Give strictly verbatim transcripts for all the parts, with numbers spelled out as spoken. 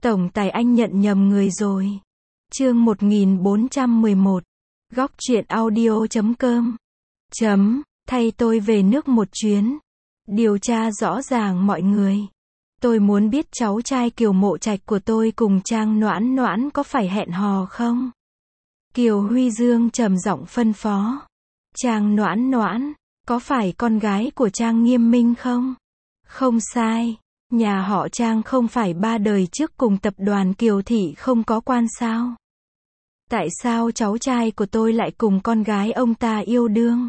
Tổng tài anh nhận nhầm người rồi. Chương một nghìn bốn trăm mười một. Góc truyện audio chấm com. Chấm, thay tôi về nước một chuyến. Điều tra rõ ràng mọi người. Tôi muốn biết cháu trai Kiều Mộ Trạch của tôi cùng Trang Noãn Noãn có phải hẹn hò không? Kiều Huy Dương trầm giọng phân phó. Trang Noãn Noãn, có phải con gái của Trang Nghiêm Minh không? Không sai. Nhà họ Trang không phải ba đời trước cùng tập đoàn Kiều Thị không có quan sao? Tại sao cháu trai của tôi lại cùng con gái ông ta yêu đương?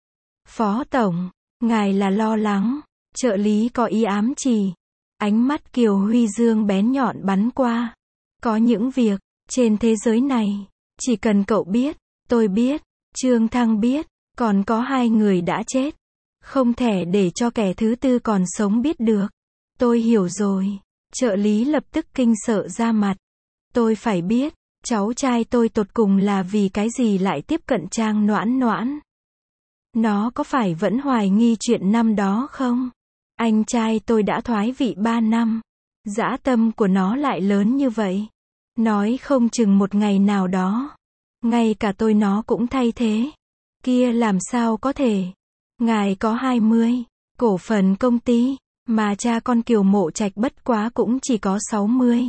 Phó Tổng, ngài là lo lắng, trợ lý có ý ám chỉ. Ánh mắt Kiều Huy Dương bén nhọn bắn qua. Có những việc, trên thế giới này, chỉ cần cậu biết, tôi biết, Trương Thăng biết, còn có hai người đã chết. Không thể để cho kẻ thứ tư còn sống biết được. Tôi hiểu rồi. Trợ lý lập tức kinh sợ ra mặt. Tôi phải biết, cháu trai tôi tột cùng là vì cái gì lại tiếp cận Trang Noãn Noãn. Nó có phải vẫn hoài nghi chuyện năm đó không? Anh trai tôi đã thoái vị ba năm. Dã tâm của nó lại lớn như vậy. Nói không chừng một ngày nào đó. Ngay cả tôi nó cũng thay thế. Kia làm sao có thể? Ngài có hai mươi cổ phần công ty, mà cha con Kiều Mộ Trạch bất quá cũng chỉ có sáu mươi.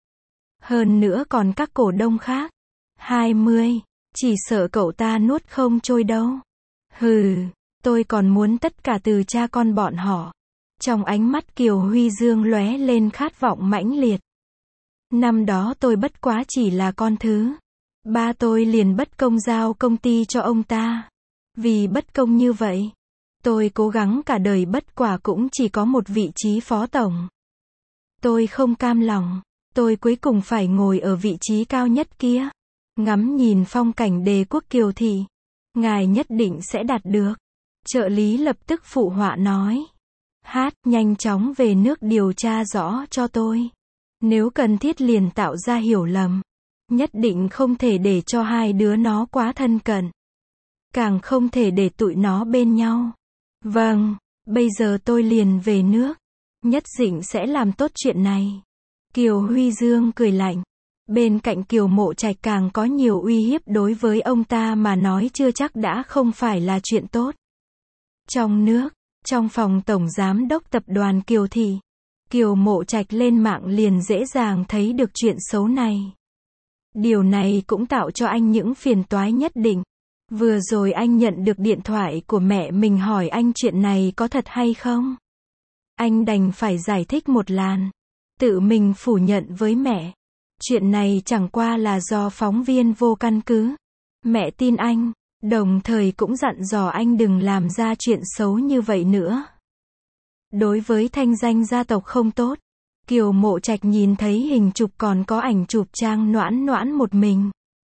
Hơn nữa còn các cổ đông khác. hai mươi, chỉ sợ cậu ta nuốt không trôi đâu. Hừ, tôi còn muốn tất cả từ cha con bọn họ. Trong ánh mắt Kiều Huy Dương lóe lên khát vọng mãnh liệt. Năm đó tôi bất quá chỉ là con thứ. Ba tôi liền bất công giao công ty cho ông ta. Vì bất công như vậy, tôi cố gắng cả đời bất quả cũng chỉ có một vị trí phó tổng. Tôi không cam lòng, tôi cuối cùng phải ngồi ở vị trí cao nhất kia, ngắm nhìn phong cảnh đế quốc Kiều Thị. Ngài nhất định sẽ đạt được. Trợ lý lập tức phụ họa nói. Hát, nhanh chóng về nước điều tra rõ cho tôi. Nếu cần thiết liền tạo ra hiểu lầm. Nhất định không thể để cho hai đứa nó quá thân cận. Càng không thể để tụi nó bên nhau. Vâng, bây giờ tôi liền về nước. Nhất định sẽ làm tốt chuyện này. Kiều Huy Dương cười lạnh. Bên cạnh Kiều Mộ Trạch càng có nhiều uy hiếp đối với ông ta mà nói chưa chắc đã không phải là chuyện tốt. Trong nước, trong phòng tổng giám đốc tập đoàn Kiều Thị, Kiều Mộ Trạch lên mạng liền dễ dàng thấy được chuyện xấu này. Điều này cũng tạo cho anh những phiền toái nhất định. Vừa rồi anh nhận được điện thoại của mẹ mình hỏi anh chuyện này có thật hay không. Anh đành phải giải thích một làn. Tự mình phủ nhận với mẹ. Chuyện này chẳng qua là do phóng viên vô căn cứ. Mẹ tin anh, đồng thời cũng dặn dò anh đừng làm ra chuyện xấu như vậy nữa. Đối với thanh danh gia tộc không tốt, Kiều Mộ Trạch nhìn thấy hình chụp còn có ảnh chụp Trang Noãn Noãn một mình.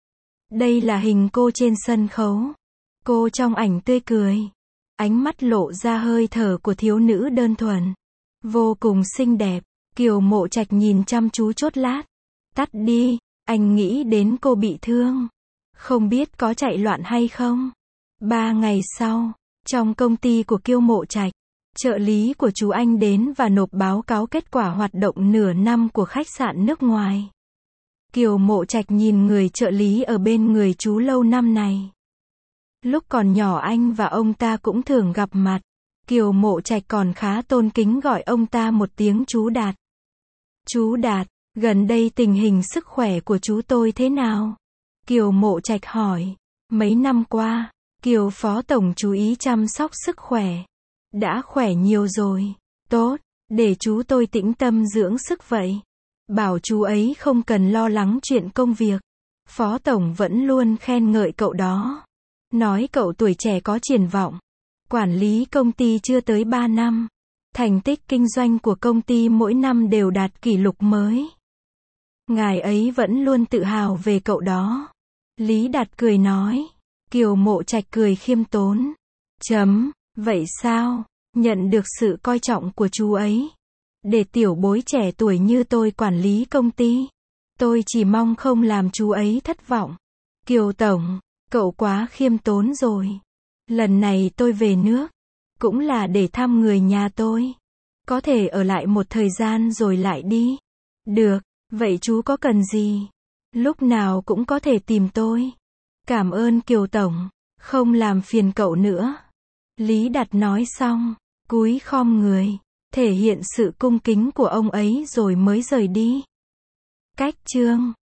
Đây là hình cô trên sân khấu. Cô trong ảnh tươi cười. Ánh mắt lộ ra hơi thở của thiếu nữ đơn thuần. Vô cùng xinh đẹp. Kiều Mộ Trạch nhìn chăm chú chốt lát. Tắt đi, anh nghĩ đến cô bị thương. Không biết có chạy loạn hay không. Ba ngày sau, trong công ty của Kiều Mộ Trạch, trợ lý của chú anh đến và nộp báo cáo kết quả hoạt động nửa năm của khách sạn nước ngoài. Kiều Mộ Trạch nhìn người trợ lý ở bên người chú lâu năm này. Lúc còn nhỏ anh và ông ta cũng thường gặp mặt. Kiều Mộ Trạch còn khá tôn kính gọi ông ta một tiếng chú Đạt. Chú Đạt, gần đây tình hình sức khỏe của chú tôi thế nào? Kiều Mộ Trạch hỏi. Mấy năm qua, Kiều Phó Tổng chú ý chăm sóc sức khỏe. Đã khỏe nhiều rồi. Tốt, để chú tôi tĩnh tâm dưỡng sức vậy. Bảo chú ấy không cần lo lắng chuyện công việc. Phó Tổng vẫn luôn khen ngợi cậu đó. Nói cậu tuổi trẻ có triển vọng. Quản lý công ty chưa tới ba năm. Thành tích kinh doanh của công ty mỗi năm đều đạt kỷ lục mới. Ngài ấy vẫn luôn tự hào về cậu đó. Lý Đạt cười nói. Kiều Mộ Trạch cười khiêm tốn. Chấm, vậy sao? Nhận được sự coi trọng của chú ấy. Để tiểu bối trẻ tuổi như tôi quản lý công ty. Tôi chỉ mong không làm chú ấy thất vọng. Kiều Tổng, cậu quá khiêm tốn rồi. Lần này tôi về nước, cũng là để thăm người nhà tôi. Có thể ở lại một thời gian rồi lại đi. Được, Vậy chú có cần gì? Lúc nào cũng có thể tìm tôi. Cảm ơn Kiều Tổng, không làm phiền cậu nữa. Lý Đạt nói xong, cúi khom người, thể hiện sự cung kính của ông ấy rồi mới rời đi. Cách chương